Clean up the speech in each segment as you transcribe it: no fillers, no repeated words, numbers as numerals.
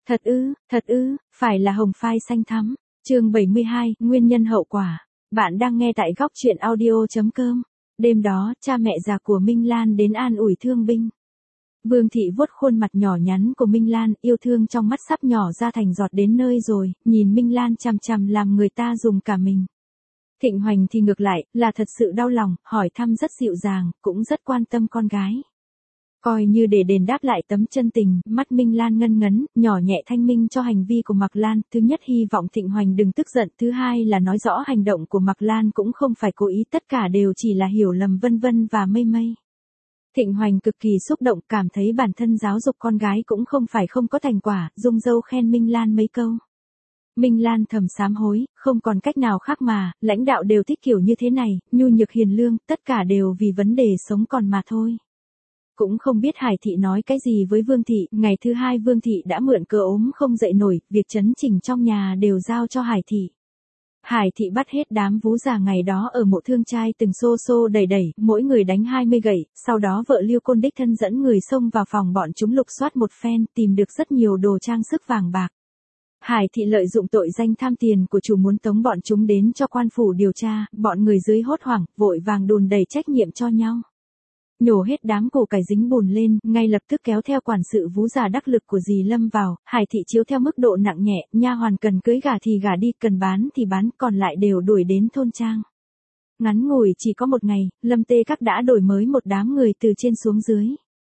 Thật ư, phải là hồng phai xanh thắm. Chương 72, nguyên nhân hậu quả. Bạn đang nghe tại góc truyện audio.com. Đêm đó, cha mẹ già của Minh Lan đến an ủi thương binh. Vương Thị vuốt khuôn mặt nhỏ nhắn của Minh Lan, yêu thương trong mắt sắp nhỏ ra thành giọt đến nơi rồi, nhìn Minh Lan chằm chằm làm người ta dùng cả mình. Thịnh Hoành thì ngược lại, là thật sự đau lòng, hỏi thăm rất dịu dàng, cũng rất quan tâm con gái. Coi như để đền đáp lại tấm chân tình, mắt Minh Lan ngân ngấn, nhỏ nhẹ thanh minh cho hành vi của Mạc Lan. Thứ nhất hy vọng Thịnh Hoành đừng tức giận, thứ hai là nói rõ hành động của Mạc Lan cũng không phải cố ý, tất cả đều chỉ là hiểu lầm vân vân và mây mây. Thịnh Hoành cực kỳ xúc động, cảm thấy bản thân giáo dục con gái cũng không phải không có thành quả, rung râu khen Minh Lan mấy câu. Minh Lan thầm sám hối, không còn cách nào khác mà, lãnh đạo đều thích kiểu như thế này, nhu nhược hiền lương, tất cả đều vì vấn đề sống còn mà thôi. Cũng không biết Hải Thị nói cái gì với Vương Thị, ngày thứ hai Vương Thị đã mượn cớ ốm không dậy nổi, việc chấn chỉnh trong nhà đều giao cho Hải Thị. Hải Thị bắt hết đám vú già ngày đó ở mộ thương trai từng xô xô đẩy đẩy, mỗi người đánh 20 gậy, sau đó vợ Liêu Côn đích thân dẫn người xông vào phòng bọn chúng lục soát một phen, tìm được rất nhiều đồ trang sức vàng bạc. Hải Thị lợi dụng tội danh tham tiền của chủ muốn tống bọn chúng đến cho quan phủ điều tra, bọn người dưới hốt hoảng, vội vàng đùn đẩy trách nhiệm cho nhau. Nhổ hết đám củ cải dính bùn lên, ngay lập tức kéo theo quản sự vú già đắc lực của dì Lâm vào, Hải Thị chiếu theo mức độ nặng nhẹ, nha hoàn cần cưới gả thì gả đi, cần bán thì bán, còn lại đều đuổi đến thôn trang. Ngắn ngủi chỉ có một ngày, Lâm Tê Các đã đổi mới một đám người từ trên xuống dưới.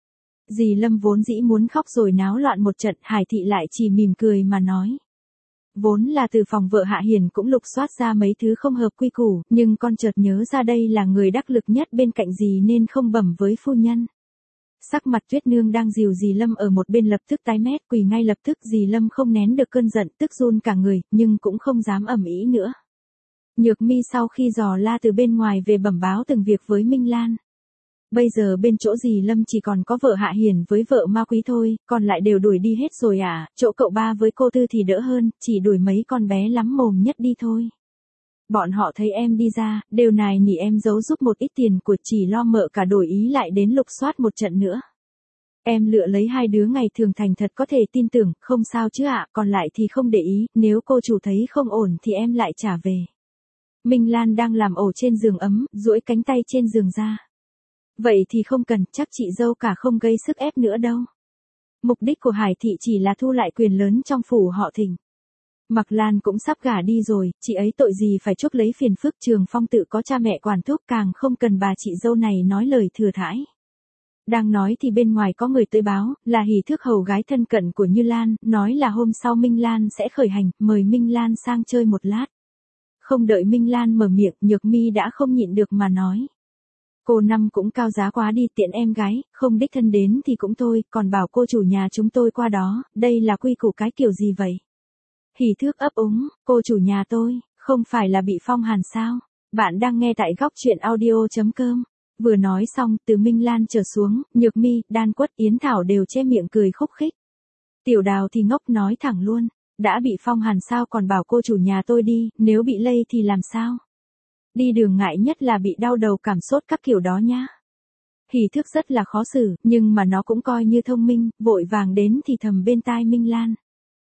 Dì Lâm vốn dĩ muốn khóc rồi náo loạn một trận, Hải Thị lại chỉ mỉm cười mà nói. Vốn là từ phòng vợ Hạ Hiền cũng lục soát ra mấy thứ không hợp quy củ, nhưng con chợt nhớ ra đây là người đắc lực nhất bên cạnh dì nên không bẩm với phu nhân. Sắc mặt Tuyết Nương đang dìu dì Lâm ở một bên lập tức tái mét, quỳ ngay lập tức, dì Lâm không nén được cơn giận, tức run cả người, nhưng cũng không dám ầm ĩ nữa. Nhược Mi sau khi dò la từ bên ngoài về bẩm báo từng việc với Minh Lan. Bây giờ bên chỗ dì Lâm chỉ còn có vợ Hạ Hiền với vợ Ma Quý thôi, còn lại đều đuổi đi hết rồi à, chỗ cậu ba với cô Tư thì đỡ hơn, chỉ đuổi mấy con bé lắm mồm nhất đi thôi. Bọn họ thấy em đi ra, đều nài nỉ em giấu giúp một ít tiền của, chỉ lo mợ cả đổi ý lại đến lục soát một trận nữa. Em lựa lấy hai đứa ngày thường thành thật có thể tin tưởng, không sao chứ ạ, còn lại thì không để ý, nếu cô chủ thấy không ổn thì em lại trả về. Minh Lan đang làm ổ trên giường ấm, duỗi cánh tay trên giường ra. Vậy thì không cần, chắc chị dâu cả không gây sức ép nữa đâu. Mục đích của Hải Thị chỉ là thu lại quyền lớn trong phủ họ Thịnh. Mạc Lan cũng sắp gả đi rồi, chị ấy tội gì phải chuốc lấy phiền phức, Trường Phong tự có cha mẹ quản thúc, càng không cần bà chị dâu này nói lời thừa thãi. Đang nói thì bên ngoài có người tới báo, là Hỷ Thước hầu gái thân cận của Như Lan, nói là hôm sau Minh Lan sẽ khởi hành, mời Minh Lan sang chơi một lát. Không đợi Minh Lan mở miệng, Nhược Mi đã không nhịn được mà nói. Cô Năm cũng cao giá quá đi, tiện em gái, không đích thân đến thì cũng thôi, còn bảo cô chủ nhà chúng tôi qua đó, đây là quy củ cái kiểu gì vậy? Hỷ Thước ấp úng, cô chủ nhà tôi, không phải là bị phong hàn sao? Bạn đang nghe tại góc truyện audio.com. Vừa nói xong, từ Minh Lan trở xuống, Nhược Mi, Đan Quất, Yến Thảo đều che miệng cười khúc khích. Tiểu Đào thì ngốc nói thẳng luôn, đã bị phong hàn sao còn bảo cô chủ nhà tôi đi, nếu bị lây thì làm sao? Đi đường ngại nhất là bị đau đầu cảm sốt các kiểu đó nhá. Hỷ Thước rất là khó xử, nhưng mà nó cũng coi như thông minh, vội vàng đến thì thầm bên tai Minh Lan.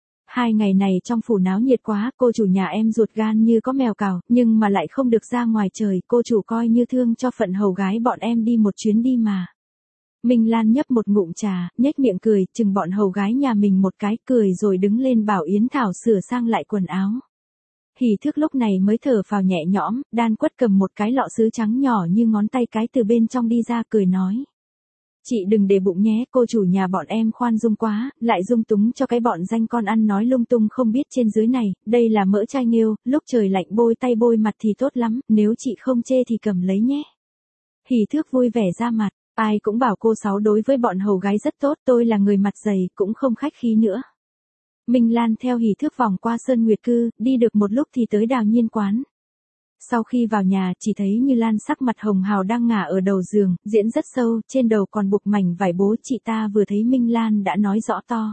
2 ngày này trong phủ náo nhiệt quá, cô chủ nhà em ruột gan như có mèo cào, nhưng mà lại không được ra ngoài trời, cô chủ coi như thương cho phận hầu gái bọn em đi một chuyến đi mà. Minh Lan nhấp một ngụm trà, nhếch miệng cười, chừng bọn hầu gái nhà mình một cái, cười rồi đứng lên bảo Yến Thảo sửa sang lại quần áo. Hỷ Thước lúc này mới thở phào nhẹ nhõm, Đan Quất cầm một cái lọ sứ trắng nhỏ như ngón tay cái từ bên trong đi ra, cười nói. Chị đừng để bụng nhé, cô chủ nhà bọn em khoan dung quá, lại dung túng cho cái bọn danh con ăn nói lung tung không biết trên dưới này, đây là mỡ chai nghêu, lúc trời lạnh bôi tay bôi mặt thì tốt lắm, nếu chị không chê thì cầm lấy nhé. Hỷ Thước vui vẻ ra mặt, ai cũng bảo cô Sáu đối với bọn hầu gái rất tốt, tôi là người mặt dày, cũng không khách khí nữa. Minh Lan theo Hỷ Thước vòng qua Sơn Nguyệt Cư, đi được một lúc thì tới Đào Nhiên quán. Sau khi vào nhà, chỉ thấy Như Lan sắc mặt hồng hào đang ngả ở đầu giường, diễn rất sâu, trên đầu còn buộc mảnh vải bố, chị ta vừa thấy Minh Lan đã nói rõ to.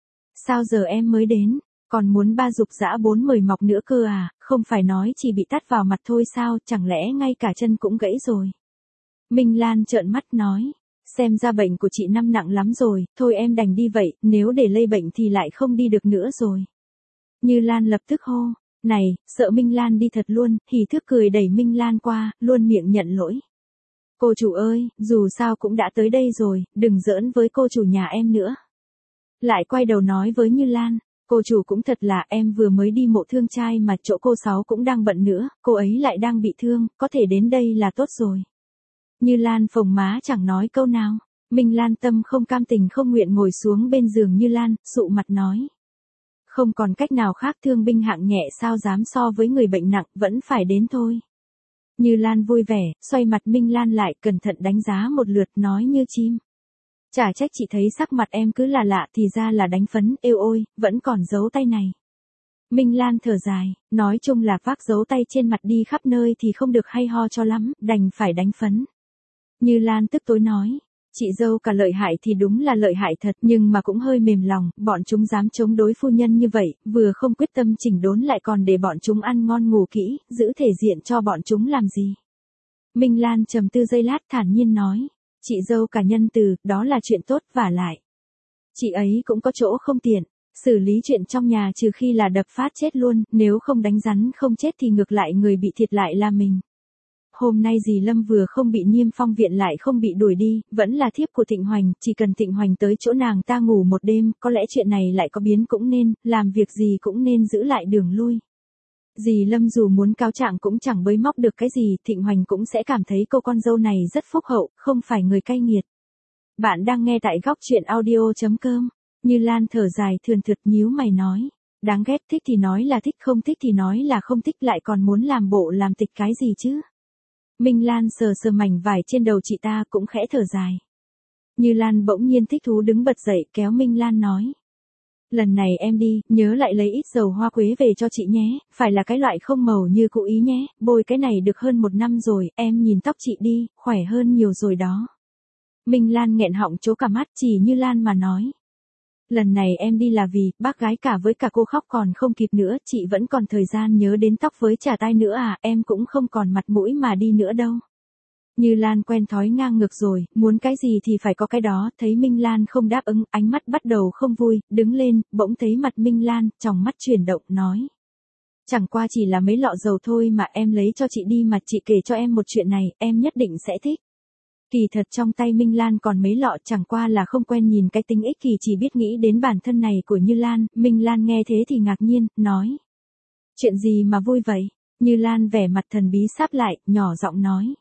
Sao giờ em mới đến, còn muốn ba dục dã 4 mời mọc nữa cơ à, không phải nói chỉ bị tát vào mặt thôi sao, chẳng lẽ ngay cả chân cũng gãy rồi. Minh Lan trợn mắt nói, xem ra bệnh của chị Năm nặng lắm rồi, thôi em đành đi vậy, nếu để lây bệnh thì lại không đi được nữa rồi. Như Lan lập tức hô, này, sợ Minh Lan đi thật luôn, hỉ thước cười đẩy Minh Lan qua, luôn miệng nhận lỗi. Cô chủ ơi, dù sao cũng đã tới đây rồi, đừng giỡn với cô chủ nhà em nữa. Lại quay đầu nói với Như Lan, cô chủ cũng thật là em vừa mới đi mộ thương trai mà chỗ cô Sáu cũng đang bận nữa, cô ấy lại đang bị thương, có thể đến đây là tốt rồi. Như Lan phồng má chẳng nói câu nào, Minh Lan tâm không cam tình không nguyện ngồi xuống bên giường Như Lan, sụ mặt nói. Không còn cách nào khác, thương binh hạng nhẹ sao dám so với người bệnh nặng, vẫn phải đến thôi. Như Lan vui vẻ, xoay mặt Minh Lan lại, cẩn thận đánh giá một lượt, nói như chim. Chả trách chị thấy sắc mặt em cứ là lạ, thì ra là đánh phấn, êu ôi, vẫn còn dấu tay này. Minh Lan thở dài, nói chung là vác dấu tay trên mặt đi khắp nơi thì không được hay ho cho lắm, đành phải đánh phấn. Như Lan tức tối nói, chị dâu cả lợi hại thì đúng là lợi hại thật, nhưng mà cũng hơi mềm lòng, bọn chúng dám chống đối phu nhân như vậy, vừa không quyết tâm chỉnh đốn lại còn để bọn chúng ăn ngon ngủ kỹ, giữ thể diện cho bọn chúng làm gì. Minh Lan trầm tư giây lát thản nhiên nói, chị dâu cả nhân từ, đó là chuyện tốt, vả lại. Chị ấy cũng có chỗ không tiện, xử lý chuyện trong nhà trừ khi là đập phát chết luôn, nếu không đánh rắn không chết thì ngược lại người bị thiệt lại là mình. Hôm nay dì Lâm vừa không bị Niêm Phong viện lại không bị đuổi đi, vẫn là thiếp của Thịnh Hoành, chỉ cần Thịnh Hoành tới chỗ nàng ta ngủ một đêm, có lẽ chuyện này lại có biến cũng nên, làm việc gì cũng nên giữ lại đường lui. Dì Lâm dù muốn cáo trạng cũng chẳng bới móc được cái gì, Thịnh Hoành cũng sẽ cảm thấy cô con dâu này rất phúc hậu, không phải người cay nghiệt. Bạn đang nghe tại góc truyện audio.com. Như Lan thở dài thườn thượt nhíu mày nói. Đáng ghét, thích thì nói là thích, không thích thì nói là không thích, lại còn muốn làm bộ làm tịch cái gì chứ. Minh Lan sờ sờ mảnh vải trên đầu chị ta cũng khẽ thở dài. Như Lan bỗng nhiên thích thú đứng bật dậy kéo Minh Lan nói. Lần này em đi, nhớ lại lấy ít dầu hoa quế về cho chị nhé, phải là cái loại không màu như cũ ý nhé, bôi cái này được hơn 1 năm rồi, em nhìn tóc chị đi, khỏe hơn nhiều rồi đó. Minh Lan nghẹn họng trố cả mắt, chỉ Như Lan mà nói. Lần này em đi là vì, bác gái cả với cả cô khóc còn không kịp nữa, chị vẫn còn thời gian nhớ đến tóc với chà tai nữa à, em cũng không còn mặt mũi mà đi nữa đâu. Như Lan quen thói ngang ngược rồi, muốn cái gì thì phải có cái đó, thấy Minh Lan không đáp ứng, ánh mắt bắt đầu không vui, đứng lên, bỗng thấy mặt Minh Lan, tròng mắt chuyển động, nói. Chẳng qua chỉ là mấy lọ dầu thôi mà em lấy cho chị đi mà chị kể cho em một chuyện này, em nhất định sẽ thích. Kỳ thật trong tay Minh Lan còn mấy lọ, chẳng qua là không quen nhìn cái tính ích kỷ, chỉ biết nghĩ đến bản thân này của Như Lan. Minh Lan nghe thế thì ngạc nhiên, nói. Chuyện gì mà vui vậy? Như Lan vẻ mặt thần bí sáp lại, nhỏ giọng nói.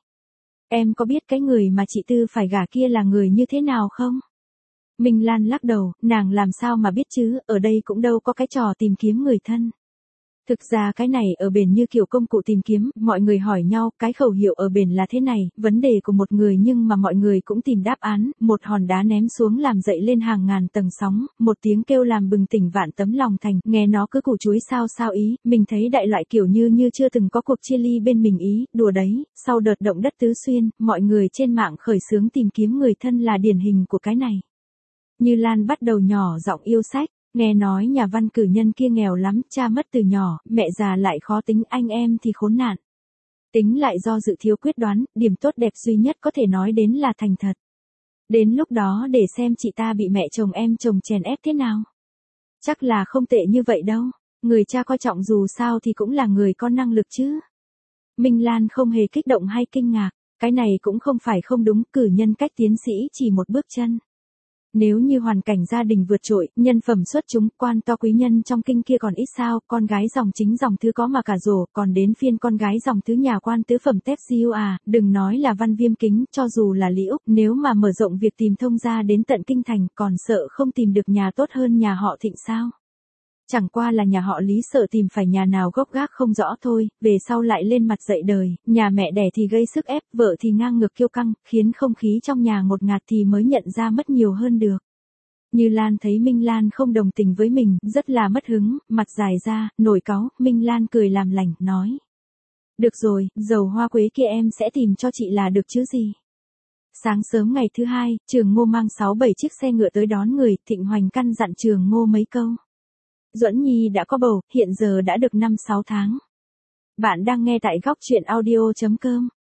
Em có biết cái người mà chị Tư phải gả kia là người như thế nào không? Minh Lan lắc đầu, nàng làm sao mà biết chứ, ở đây cũng đâu có cái trò tìm kiếm người thân. Thực ra cái này ở bển như kiểu công cụ tìm kiếm, mọi người hỏi nhau, cái khẩu hiệu ở bển là thế này, vấn đề của một người nhưng mà mọi người cũng tìm đáp án, một hòn đá ném xuống làm dậy lên hàng ngàn tầng sóng, một tiếng kêu làm bừng tỉnh vạn tấm lòng thành, nghe nó cứ củ chuối sao sao ý, mình thấy đại loại kiểu như chưa từng có cuộc chia ly bên mình ý, đùa đấy, sau đợt động đất Tứ Xuyên, mọi người trên mạng khởi xướng tìm kiếm người thân là điển hình của cái này. Như Lan bắt đầu nhỏ giọng yêu sách. Nghe nói nhà văn cử nhân kia nghèo lắm, cha mất từ nhỏ, mẹ già lại khó tính, anh em thì khốn nạn. Tính lại do dự thiếu quyết đoán, điểm tốt đẹp duy nhất có thể nói đến là thành thật. Đến lúc đó để xem chị ta bị mẹ chồng em chồng chèn ép thế nào. Chắc là không tệ như vậy đâu, người cha coi trọng dù sao thì cũng là người có năng lực chứ. Minh Lan không hề kích động hay kinh ngạc, cái này cũng không phải không đúng, cử nhân cách tiến sĩ chỉ một bước chân. Nếu như hoàn cảnh gia đình vượt trội, nhân phẩm xuất chúng, quan to quý nhân trong kinh kia còn ít sao, con gái dòng chính dòng thứ có mà cả rổ, còn đến phiên con gái dòng thứ nhà quan tứ phẩm tép siêu à, đừng nói là Văn Viêm Kính, cho dù là Lý Úc, nếu mà mở rộng việc tìm thông ra đến tận kinh thành, còn sợ không tìm được nhà tốt hơn nhà họ Thịnh sao. Chẳng qua là nhà họ Lý sợ tìm phải nhà nào gốc gác không rõ thôi, về sau lại lên mặt dậy đời, nhà mẹ đẻ thì gây sức ép, vợ thì ngang ngược kiêu căng, khiến không khí trong nhà ngột ngạt thì mới nhận ra mất nhiều hơn được. Như Lan thấy Minh Lan không đồng tình với mình, rất là mất hứng, mặt dài ra, nổi cáu, Minh Lan cười làm lành, nói. Được rồi, dầu hoa quế kia em sẽ tìm cho chị là được chứ gì. Sáng sớm ngày thứ hai, Trường Ngô mang 6-7 chiếc xe ngựa tới đón người, Thịnh Hoành căn dặn Trường Ngô mấy câu. Duẫn Nhi đã có bầu, hiện giờ đã được 5-6 tháng. Bạn đang nghe tại góc truyện audio.com.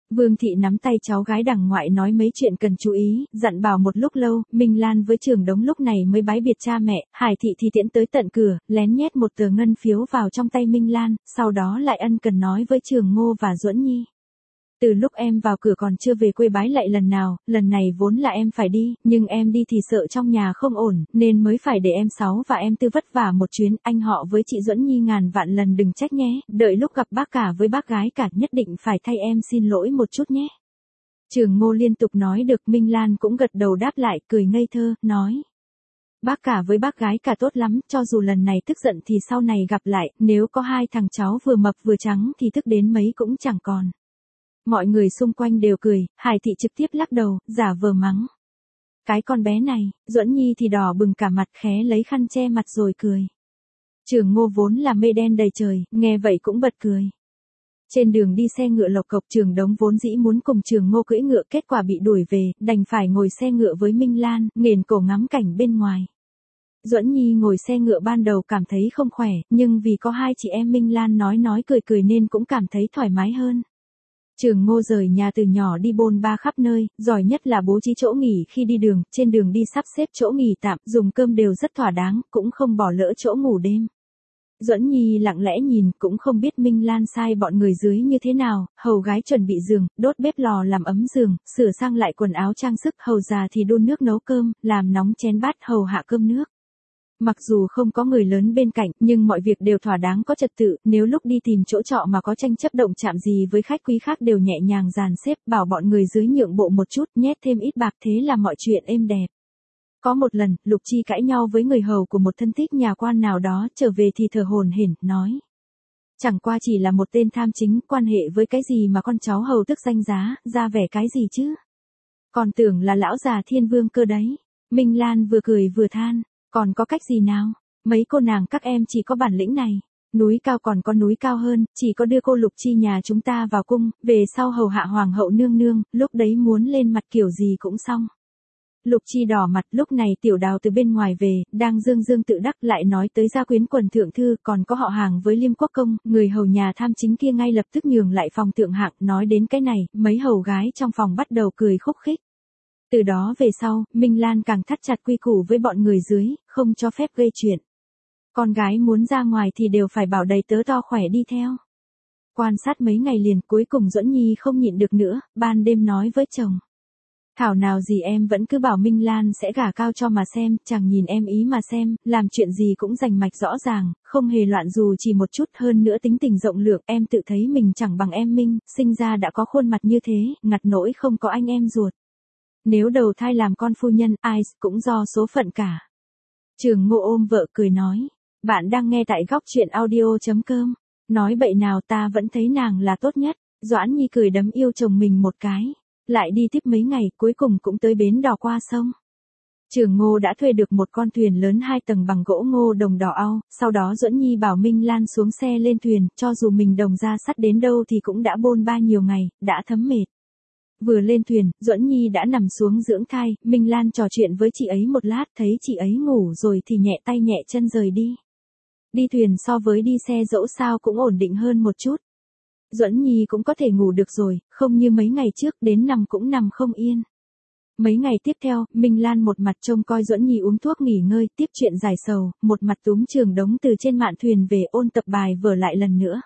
Vương Thị nắm tay cháu gái đằng ngoại nói mấy chuyện cần chú ý, dặn bảo một lúc lâu, Minh Lan với Trường Đống lúc này mới bái biệt cha mẹ, Hải Thị thì tiễn tới tận cửa, lén nhét một tờ ngân phiếu vào trong tay Minh Lan, sau đó lại ân cần nói với Trường Ngô và Duẫn Nhi. Từ lúc em vào cửa còn chưa về quê bái lạy lần nào, lần này vốn là em phải đi, nhưng em đi thì sợ trong nhà không ổn, nên mới phải để em Sáu và em Tư vất vả một chuyến, anh họ với chị Duẫn Nhi ngàn vạn lần đừng trách nhé, đợi lúc gặp bác cả với bác gái cả nhất định phải thay em xin lỗi một chút nhé. Trường Ngô liên tục nói được, Minh Lan cũng gật đầu đáp lại, cười ngây thơ, nói. Bác cả với bác gái cả tốt lắm, cho dù lần này tức giận thì sau này gặp lại, nếu có hai thằng cháu vừa mập vừa trắng thì tức đến mấy cũng chẳng còn. Mọi người xung quanh đều cười, Hải Thị trực tiếp lắc đầu, giả vờ mắng. Cái con bé này, Duẫn Nhi thì đỏ bừng cả mặt khé lấy khăn che mặt rồi cười. Trường Ngô vốn là mây đen đầy trời, nghe vậy cũng bật cười. Trên đường đi xe ngựa lộc cộc, Trường Đống vốn dĩ muốn cùng Trường Ngô cưỡi ngựa, kết quả bị đuổi về, đành phải ngồi xe ngựa với Minh Lan, nghển cổ ngắm cảnh bên ngoài. Duẫn Nhi ngồi xe ngựa ban đầu cảm thấy không khỏe, nhưng vì có hai chị em Minh Lan nói cười cười nên cũng cảm thấy thoải mái hơn. Trường Ngô rời nhà từ nhỏ đi bôn ba khắp nơi, giỏi nhất là bố trí chỗ nghỉ khi đi đường, trên đường đi sắp xếp chỗ nghỉ tạm, dùng cơm đều rất thỏa đáng, cũng không bỏ lỡ chỗ ngủ đêm. Duẫn Nhi lặng lẽ nhìn, cũng không biết Minh Lan sai bọn người dưới như thế nào, hầu gái chuẩn bị giường, đốt bếp lò làm ấm giường, sửa sang lại quần áo trang sức, hầu già thì đun nước nấu cơm, làm nóng chén bát hầu hạ cơm nước. Mặc dù không có người lớn bên cạnh, nhưng mọi việc đều thỏa đáng có trật tự, nếu lúc đi tìm chỗ trọ mà có tranh chấp động chạm gì với khách quý khác đều nhẹ nhàng dàn xếp, bảo bọn người dưới nhượng bộ một chút, nhét thêm ít bạc, thế là mọi chuyện êm đẹp. Có một lần, Lục Chi cãi nhau với người hầu của một thân thích nhà quan nào đó, trở về thì thở hổn hển, nói. Chẳng qua chỉ là một tên tham chính, quan hệ với cái gì mà con cháu hầu tức danh giá, ra vẻ cái gì chứ? Còn tưởng là lão già thiên vương cơ đấy. Minh Lan vừa cười vừa than. Còn có cách gì nào? Mấy cô nàng các em chỉ có bản lĩnh này. Núi cao còn có núi cao hơn, chỉ có đưa cô Lục Chi nhà chúng ta vào cung, về sau hầu hạ hoàng hậu nương nương, lúc đấy muốn lên mặt kiểu gì cũng xong. Lục Chi đỏ mặt, lúc này Tiểu Đào từ bên ngoài về, đang dương dương tự đắc lại nói tới gia quyến quần thượng thư, còn có họ hàng với Liêm Quốc Công, người hầu nhà tham chính kia ngay lập tức nhường lại phòng thượng hạng, nói đến cái này, mấy hầu gái trong phòng bắt đầu cười khúc khích. Từ đó về sau, Minh Lan càng thắt chặt quy củ với bọn người dưới, không cho phép gây chuyện. Con gái muốn ra ngoài thì đều phải bảo đầy tớ to khỏe đi theo. Quan sát mấy ngày liền, cuối cùng Duẫn Nhi không nhịn được nữa, ban đêm nói với chồng. Thảo nào gì em vẫn cứ bảo Minh Lan sẽ gả cao cho mà xem, chẳng nhìn em ý mà xem, làm chuyện gì cũng rành mạch rõ ràng, không hề loạn dù chỉ một chút, hơn nữa tính tình rộng lượng, em tự thấy mình chẳng bằng em Minh, sinh ra đã có khuôn mặt như thế, ngặt nỗi không có anh em ruột. Nếu đầu thai làm con phu nhân, ai cũng do số phận cả. Trường Ngô ôm vợ cười nói, bạn đang nghe tại góc truyện audio.com, nói bậy nào ta vẫn thấy nàng là tốt nhất. Doãn Nhi cười đấm yêu chồng mình một cái, lại đi tiếp mấy ngày, cuối cùng cũng tới bến đò qua sông. Trường Ngô đã thuê được một con thuyền lớn 2 tầng bằng gỗ ngô đồng đỏ au, sau đó Duẫn Nhi bảo Minh Lan xuống xe lên thuyền, cho dù mình đồng ra sắt đến đâu thì cũng đã bôn ba nhiều ngày, đã thấm mệt. Vừa lên thuyền, Duẫn Nhi đã nằm xuống dưỡng thai, Minh Lan trò chuyện với chị ấy một lát, thấy chị ấy ngủ rồi thì nhẹ tay nhẹ chân rời đi. Đi thuyền so với đi xe dẫu sao cũng ổn định hơn một chút. Duẫn Nhi cũng có thể ngủ được rồi, không như mấy ngày trước, đến nằm cũng nằm không yên. Mấy ngày tiếp theo, Minh Lan một mặt trông coi Duẫn Nhi uống thuốc nghỉ ngơi, tiếp chuyện giải sầu, một mặt túm Trường Đống từ trên mạn thuyền về ôn tập bài vở lại lần nữa.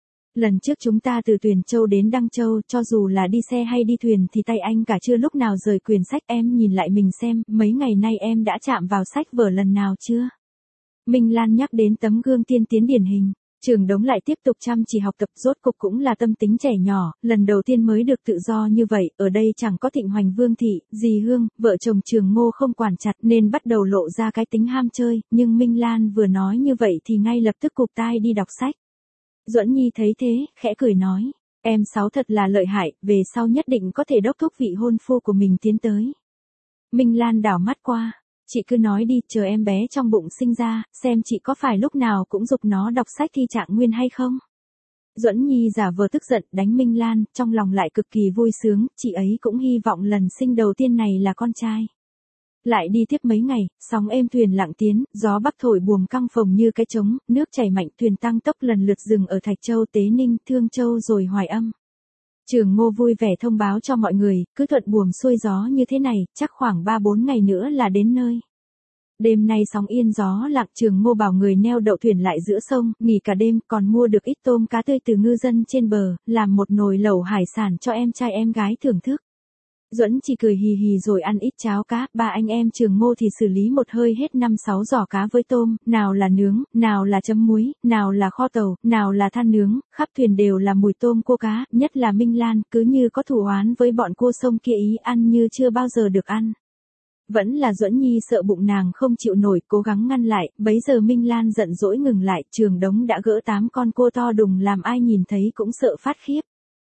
Lần trước chúng ta từ Tuyền Châu đến Đăng Châu, cho dù là đi xe hay đi thuyền thì tay anh cả chưa lúc nào rời quyển sách, em nhìn lại mình xem, mấy ngày nay em đã chạm vào sách vở lần nào chưa? Minh Lan nhắc đến tấm gương tiên tiến điển hình. Trường Đống lại tiếp tục chăm chỉ học tập, rốt cục cũng là tâm tính trẻ nhỏ, lần đầu tiên mới được tự do như vậy, ở đây chẳng có Thịnh Hoành Vương Thị, dì Hương, vợ chồng Trường Ngô không quản chặt nên bắt đầu lộ ra cái tính ham chơi, nhưng Minh Lan vừa nói như vậy thì ngay lập tức cụp tai đi đọc sách. Duẫn Nhi thấy thế, khẽ cười nói, em Sáu thật là lợi hại, về sau nhất định có thể đốc thúc vị hôn phu của mình tiến tới. Minh Lan đảo mắt qua. Chị cứ nói đi, chờ em bé trong bụng sinh ra, xem chị có phải lúc nào cũng giục nó đọc sách thi trạng nguyên hay không. Duẫn Nhi giả vờ tức giận đánh Minh Lan, trong lòng lại cực kỳ vui sướng, chị ấy cũng hy vọng lần sinh đầu tiên này là con trai. Lại đi tiếp mấy ngày, sóng êm thuyền lặng tiến, gió bắc thổi buồm căng phồng như cái trống, nước chảy mạnh, thuyền tăng tốc lần lượt dừng ở Thạch Châu, Tế Ninh, Thương Châu rồi Hoài Âm. Trường Ngô vui vẻ thông báo cho mọi người, cứ thuận buồm xuôi gió như thế này, chắc khoảng 3-4 ngày nữa là đến nơi. Đêm nay sóng yên gió lặng, Trường Ngô bảo người neo đậu thuyền lại giữa sông, nghỉ cả đêm, còn mua được ít tôm cá tươi từ ngư dân trên bờ, làm một nồi lẩu hải sản cho em trai em gái thưởng thức. Duẫn chỉ cười hì hì rồi ăn ít cháo cá, ba anh em Trường Ngô thì xử lý một hơi hết 5-6 giỏ cá với tôm, nào là nướng, nào là chấm muối, nào là kho tàu, nào là than nướng, khắp thuyền đều là mùi tôm cua cá, nhất là Minh Lan, cứ như có thù oán với bọn cua sông kia ý ăn như chưa bao giờ được ăn. Vẫn là Duẫn Nhi sợ bụng nàng không chịu nổi, cố gắng ngăn lại, bấy giờ Minh Lan giận dỗi ngừng lại, Trường Đống đã gỡ 8 con cua to đùng làm ai nhìn thấy cũng sợ phát khiếp.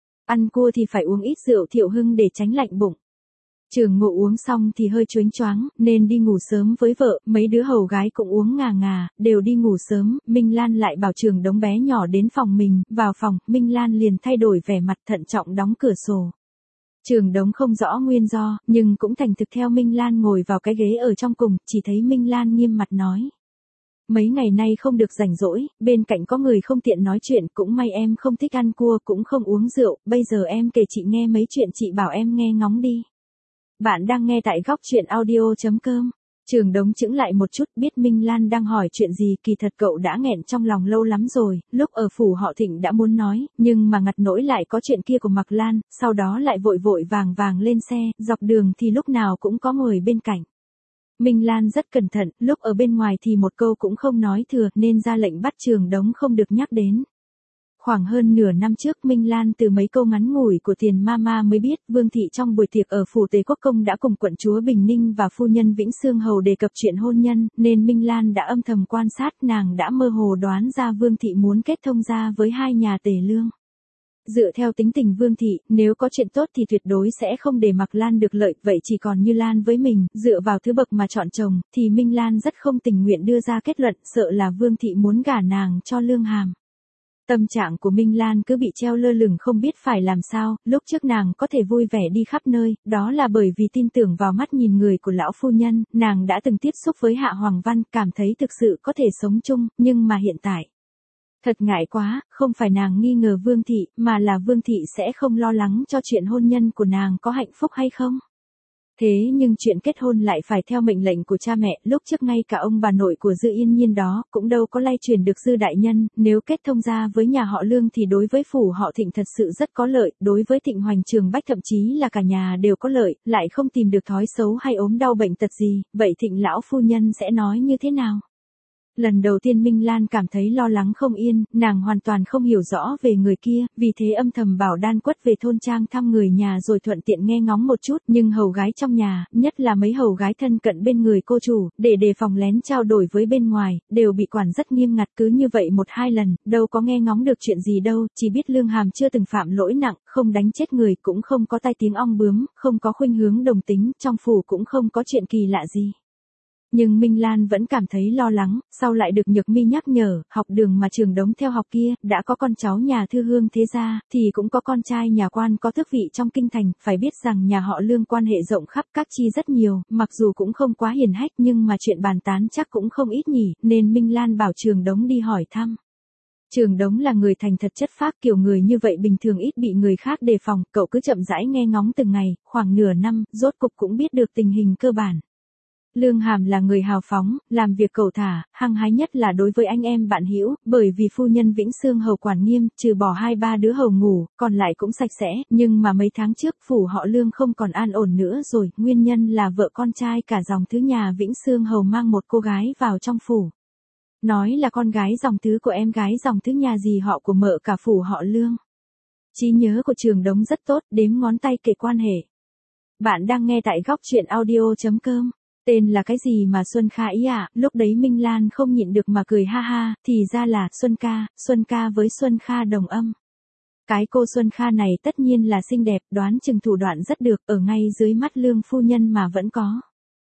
Ăn cua thì phải uống ít rượu Thiệu Hưng để tránh lạnh bụng. Trường Ngộ uống xong thì hơi choáng choáng, nên đi ngủ sớm với vợ, mấy đứa hầu gái cũng uống ngà ngà, đều đi ngủ sớm, Minh Lan lại bảo Trường Đống bé nhỏ đến phòng mình, vào phòng, Minh Lan liền thay đổi vẻ mặt thận trọng đóng cửa sổ. Trường Đống không rõ nguyên do, nhưng cũng thành thực theo Minh Lan ngồi vào cái ghế ở trong cùng, chỉ thấy Minh Lan nghiêm mặt nói. Mấy ngày nay không được rảnh rỗi, bên cạnh có người không tiện nói chuyện, cũng may em không thích ăn cua cũng không uống rượu, bây giờ em kể chị nghe mấy chuyện chị bảo em nghe ngóng đi. Bạn đang nghe tại góc truyện audio.com. Trường Đống chững lại một chút, biết Minh Lan đang hỏi chuyện gì, kỳ thật cậu đã nghẹn trong lòng lâu lắm rồi, lúc ở phủ họ Thịnh đã muốn nói, nhưng mà ngặt nỗi lại có chuyện kia của Mạc Lan, sau đó lại vội vội vàng vàng lên xe, dọc đường thì lúc nào cũng có người bên cạnh. Minh Lan rất cẩn thận, lúc ở bên ngoài thì một câu cũng không nói thừa, nên ra lệnh bắt Trường Đống không được nhắc đến. Khoảng hơn nửa năm trước Minh Lan từ mấy câu ngắn ngủi của Tiền Mama mới biết, Vương Thị trong buổi tiệc ở phủ Tế Quốc Công đã cùng quận chúa Bình Ninh và phu nhân Vĩnh Xương Hầu đề cập chuyện hôn nhân, nên Minh Lan đã âm thầm quan sát, nàng đã mơ hồ đoán ra Vương Thị muốn kết thông gia với hai nhà Tề Lương. Dựa theo tính tình Vương Thị, nếu có chuyện tốt thì tuyệt đối sẽ không để Mạc Lan được lợi, vậy chỉ còn Như Lan với mình, dựa vào thứ bậc mà chọn chồng, thì Minh Lan rất không tình nguyện đưa ra kết luận, sợ là Vương Thị muốn gả nàng cho Lương Hàm. Tâm trạng của Minh Lan cứ bị treo lơ lửng không biết phải làm sao, lúc trước nàng có thể vui vẻ đi khắp nơi, đó là bởi vì tin tưởng vào mắt nhìn người của lão phu nhân, nàng đã từng tiếp xúc với Hạ Hoàng Văn, cảm thấy thực sự có thể sống chung, nhưng mà hiện tại. Thật ngại quá, không phải nàng nghi ngờ Vương Thị, mà là Vương Thị sẽ không lo lắng cho chuyện hôn nhân của nàng có hạnh phúc hay không. Thế nhưng chuyện kết hôn lại phải theo mệnh lệnh của cha mẹ, lúc trước ngay cả ông bà nội của Dư Yên Nhiên đó, cũng đâu có lay truyền được Dư đại nhân, nếu kết thông gia với nhà họ Lương thì đối với phủ họ Thịnh thật sự rất có lợi, đối với Thịnh Hoành Trường Bách thậm chí là cả nhà đều có lợi, lại không tìm được thói xấu hay ốm đau bệnh tật gì, vậy Thịnh lão phu nhân sẽ nói như thế nào? Lần đầu tiên Minh Lan cảm thấy lo lắng không yên, nàng hoàn toàn không hiểu rõ về người kia, vì thế âm thầm bảo Đan Quất về thôn trang thăm người nhà rồi thuận tiện nghe ngóng một chút, nhưng hầu gái trong nhà, nhất là mấy hầu gái thân cận bên người cô chủ, để đề phòng lén trao đổi với bên ngoài, đều bị quản rất nghiêm ngặt, cứ như vậy 1-2 lần, đâu có nghe ngóng được chuyện gì đâu, chỉ biết Lương Hàm chưa từng phạm lỗi nặng, không đánh chết người, cũng không có tai tiếng ong bướm, không có khuynh hướng đồng tính, trong phủ cũng không có chuyện kỳ lạ gì. Nhưng Minh Lan vẫn cảm thấy lo lắng, sau lại được Nhược Mi nhắc nhở, học đường mà Trường Đống theo học kia, đã có con cháu nhà thư hương thế gia, thì cũng có con trai nhà quan có tước vị trong kinh thành, phải biết rằng nhà họ Lương quan hệ rộng khắp các chi rất nhiều, mặc dù cũng không quá hiển hách nhưng mà chuyện bàn tán chắc cũng không ít nhỉ, nên Minh Lan bảo Trường Đống đi hỏi thăm. Trường Đống là người thành thật chất phác, kiểu người như vậy bình thường ít bị người khác đề phòng, cậu cứ chậm rãi nghe ngóng từng ngày, khoảng nửa năm, rốt cục cũng biết được tình hình cơ bản. Lương Hàm là người hào phóng, làm việc cẩu thả, hăng hái nhất là đối với anh em bạn hữu, bởi vì phu nhân Vĩnh Xương Hầu quản nghiêm, trừ bỏ 2-3 đứa hầu ngủ, còn lại cũng sạch sẽ, nhưng mà mấy tháng trước phủ họ Lương không còn an ổn nữa rồi, nguyên nhân là vợ con trai cả dòng thứ nhà Vĩnh Xương Hầu mang một cô gái vào trong phủ. Nói là con gái dòng thứ của em gái dòng thứ nhà dì họ của mợ cả phủ họ Lương. Trí nhớ của Trường Đống rất tốt, đếm ngón tay kể quan hệ. Bạn đang nghe tại góc truyện audio.com. Tên là cái gì mà Xuân Kha ý ạ, lúc đấy Minh Lan không nhịn được mà cười ha ha, thì ra là Xuân Ca với Xuân Kha đồng âm. Cái cô Xuân Kha này tất nhiên là xinh đẹp, đoán chừng thủ đoạn rất được, ở ngay dưới mắt Lương phu nhân mà vẫn có.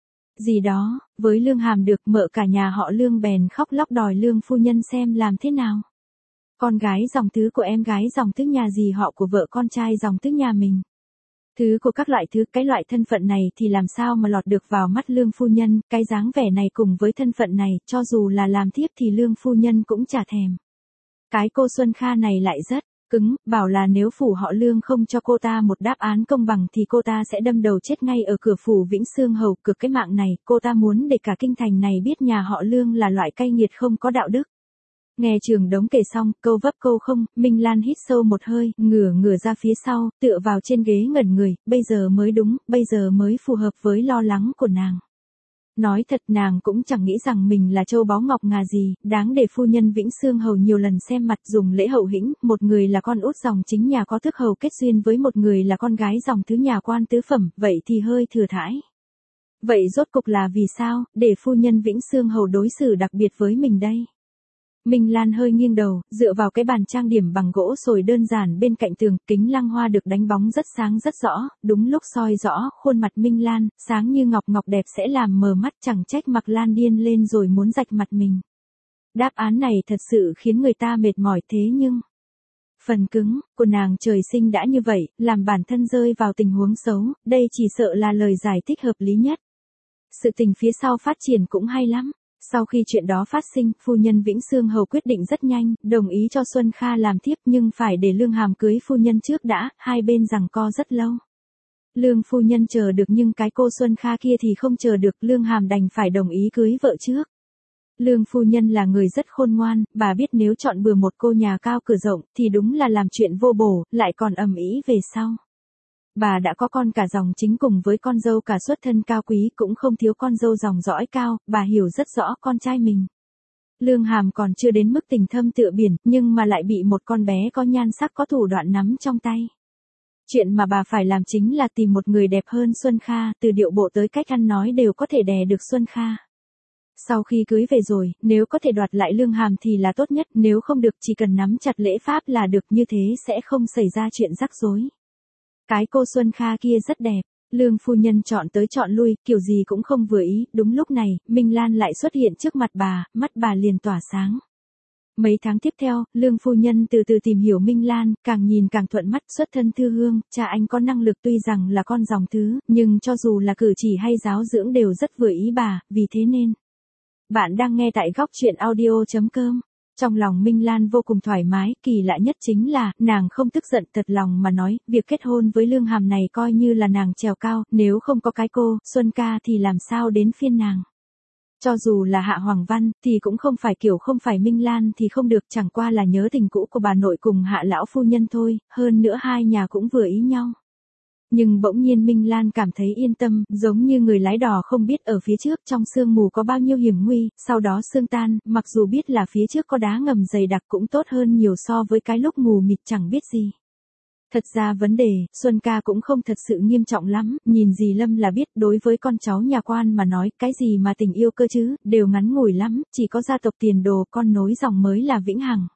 Gì đó, với Lương Hàm được, mợ cả nhà họ Lương bèn khóc lóc đòi Lương phu nhân xem làm thế nào. Con gái dòng thứ của em gái dòng thứ nhà dì họ của vợ con trai dòng thứ nhà mình. Thứ của các loại thứ, cái loại thân phận này thì làm sao mà lọt được vào mắt Lương phu nhân, cái dáng vẻ này cùng với thân phận này, cho dù là làm thiếp thì Lương phu nhân cũng chả thèm. Cái cô Xuân Kha này lại rất cứng, bảo là nếu phủ họ Lương không cho cô ta một đáp án công bằng thì cô ta sẽ đâm đầu chết ngay ở cửa phủ Vĩnh Xương Hầu. Cực cái mạng này, cô ta muốn để cả kinh thành này biết nhà họ Lương là loại cay nghiệt không có đạo đức. Nghe Trường Đống kể xong, câu vấp câu không, Minh Lan hít sâu một hơi, ngửa ra phía sau, tựa vào trên ghế ngẩn người, bây giờ mới đúng, bây giờ mới phù hợp với lo lắng của nàng. Nói thật nàng cũng chẳng nghĩ rằng mình là châu báu ngọc ngà gì, đáng để phu nhân Vĩnh Xương Hầu nhiều lần xem mặt dùng lễ hậu hĩnh, một người là con út dòng chính nhà có tước hầu kết duyên với một người là con gái dòng thứ nhà quan tứ phẩm, vậy thì hơi thừa thãi. Vậy rốt cục là vì sao, để phu nhân Vĩnh Xương Hầu đối xử đặc biệt với mình đây? Minh Lan hơi nghiêng đầu, dựa vào cái bàn trang điểm bằng gỗ sồi đơn giản bên cạnh tường, kính lăng hoa được đánh bóng rất sáng rất rõ, đúng lúc soi rõ khuôn mặt Minh Lan, sáng như ngọc ngọc đẹp sẽ làm mờ mắt, chẳng trách Mặc Lan điên lên rồi muốn rạch mặt mình. Đáp án này thật sự khiến người ta mệt mỏi thế nhưng... Phần cứng của nàng trời sinh đã như vậy, làm bản thân rơi vào tình huống xấu, đây chỉ sợ là lời giải thích hợp lý nhất. Sự tình phía sau phát triển cũng hay lắm. Sau khi chuyện đó phát sinh, phu nhân Vĩnh Xương Hầu quyết định rất nhanh, đồng ý cho Xuân Kha làm thiếp nhưng phải để Lương Hàm cưới phu nhân trước đã, hai bên giằng co rất lâu. Lương phu nhân chờ được nhưng cái cô Xuân Kha kia thì không chờ được, Lương Hàm đành phải đồng ý cưới vợ trước. Lương phu nhân là người rất khôn ngoan, bà biết nếu chọn bừa một cô nhà cao cửa rộng thì đúng là làm chuyện vô bổ, lại còn ầm ĩ về sau. Bà đã có con cả dòng chính cùng với con dâu cả xuất thân cao quý, cũng không thiếu con dâu dòng dõi cao, bà hiểu rất rõ con trai mình. Lương Hàm còn chưa đến mức tình thâm tựa biển, nhưng mà lại bị một con bé có nhan sắc có thủ đoạn nắm trong tay. Chuyện mà bà phải làm chính là tìm một người đẹp hơn Xuân Kha, từ điệu bộ tới cách ăn nói đều có thể đè được Xuân Kha. Sau khi cưới về rồi, nếu có thể đoạt lại Lương Hàm thì là tốt nhất, nếu không được chỉ cần nắm chặt lễ pháp là được, như thế sẽ không xảy ra chuyện rắc rối. Cái cô Xuân Kha kia rất đẹp, Lương phu nhân chọn tới chọn lui, kiểu gì cũng không vừa ý, đúng lúc này, Minh Lan lại xuất hiện trước mặt bà, mắt bà liền tỏa sáng. Mấy tháng tiếp theo, Lương phu nhân từ từ tìm hiểu Minh Lan, càng nhìn càng thuận mắt, xuất thân thư hương, cha anh có năng lực tuy rằng là con dòng thứ, nhưng cho dù là cử chỉ hay giáo dưỡng đều rất vừa ý bà, vì thế nên. Bạn đang nghe tại góc truyện audio.com. Trong lòng Minh Lan vô cùng thoải mái, kỳ lạ nhất chính là, nàng không tức giận, thật lòng mà nói, việc kết hôn với Lương Hàm này coi như là nàng trèo cao, nếu không có cái cô, Xuân Ca thì làm sao đến phiên nàng. Cho dù là Hạ Hoàng Văn, thì cũng không phải kiểu không phải Minh Lan thì không được, chẳng qua là nhớ tình cũ của bà nội cùng Hạ lão phu nhân thôi, hơn nữa hai nhà cũng vừa ý nhau. Nhưng bỗng nhiên Minh Lan cảm thấy yên tâm, giống như người lái đò không biết ở phía trước trong sương mù có bao nhiêu hiểm nguy, sau đó sương tan, mặc dù biết là phía trước có đá ngầm dày đặc cũng tốt hơn nhiều so với cái lúc mù mịt chẳng biết gì. Thật ra vấn đề, Xuân Ca cũng không thật sự nghiêm trọng lắm, nhìn dì Lâm là biết, đối với con cháu nhà quan mà nói, cái gì mà tình yêu cơ chứ, đều ngắn ngủi lắm, chỉ có gia tộc tiền đồ con nối dòng mới là vĩnh hằng.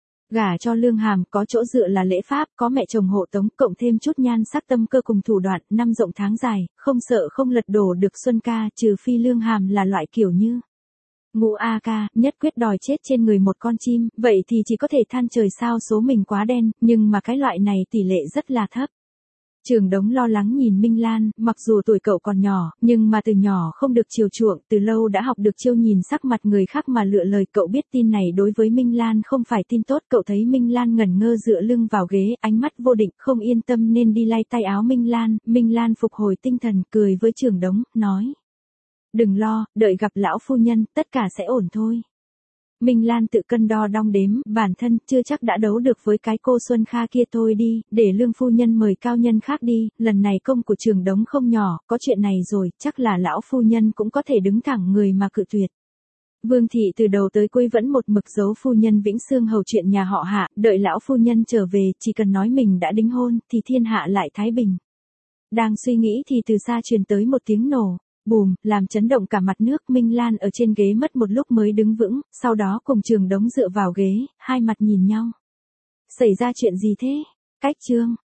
Gả cho Lương Hàm có chỗ dựa là lễ pháp, có mẹ chồng hộ tống, cộng thêm chút nhan sắc tâm cơ cùng thủ đoạn, năm rộng tháng dài, không sợ không lật đổ được Xuân Ca, trừ phi Lương Hàm là loại kiểu như Ngũ A Ca, nhất quyết đòi chết trên người một con chim, vậy thì chỉ có thể than trời sao số mình quá đen, nhưng mà cái loại này tỷ lệ rất là thấp. Trường Đống lo lắng nhìn Minh Lan, mặc dù tuổi cậu còn nhỏ, nhưng mà từ nhỏ không được chiều chuộng, từ lâu đã học được chiêu nhìn sắc mặt người khác mà lựa lời, cậu biết tin này đối với Minh Lan không phải tin tốt, cậu thấy Minh Lan ngẩn ngơ dựa lưng vào ghế, ánh mắt vô định, không yên tâm nên đi lay tay áo Minh Lan phục hồi tinh thần, cười với Trường Đống, nói. Đừng lo, đợi gặp lão phu nhân, tất cả sẽ ổn thôi. Minh Lan tự cân đo đong đếm, bản thân chưa chắc đã đấu được với cái cô Xuân Kha kia, thôi đi, để Lương phu nhân mời cao nhân khác đi, lần này công của Trường Đống không nhỏ, có chuyện này rồi, chắc là lão phu nhân cũng có thể đứng thẳng người mà cự tuyệt. Vương thị từ đầu tới cuối vẫn một mực giấu phu nhân Vĩnh Xương Hầu chuyện nhà họ Hạ, đợi lão phu nhân trở về, chỉ cần nói mình đã đính hôn, thì thiên hạ lại thái bình. Đang suy nghĩ thì từ xa truyền tới một tiếng nổ. Bùm, làm chấn động cả mặt nước. Minh Lan ở trên ghế mất một lúc mới đứng vững, sau đó cùng Trường Đống dựa vào ghế, hai mặt nhìn nhau. Xảy ra chuyện gì thế? Cách chương.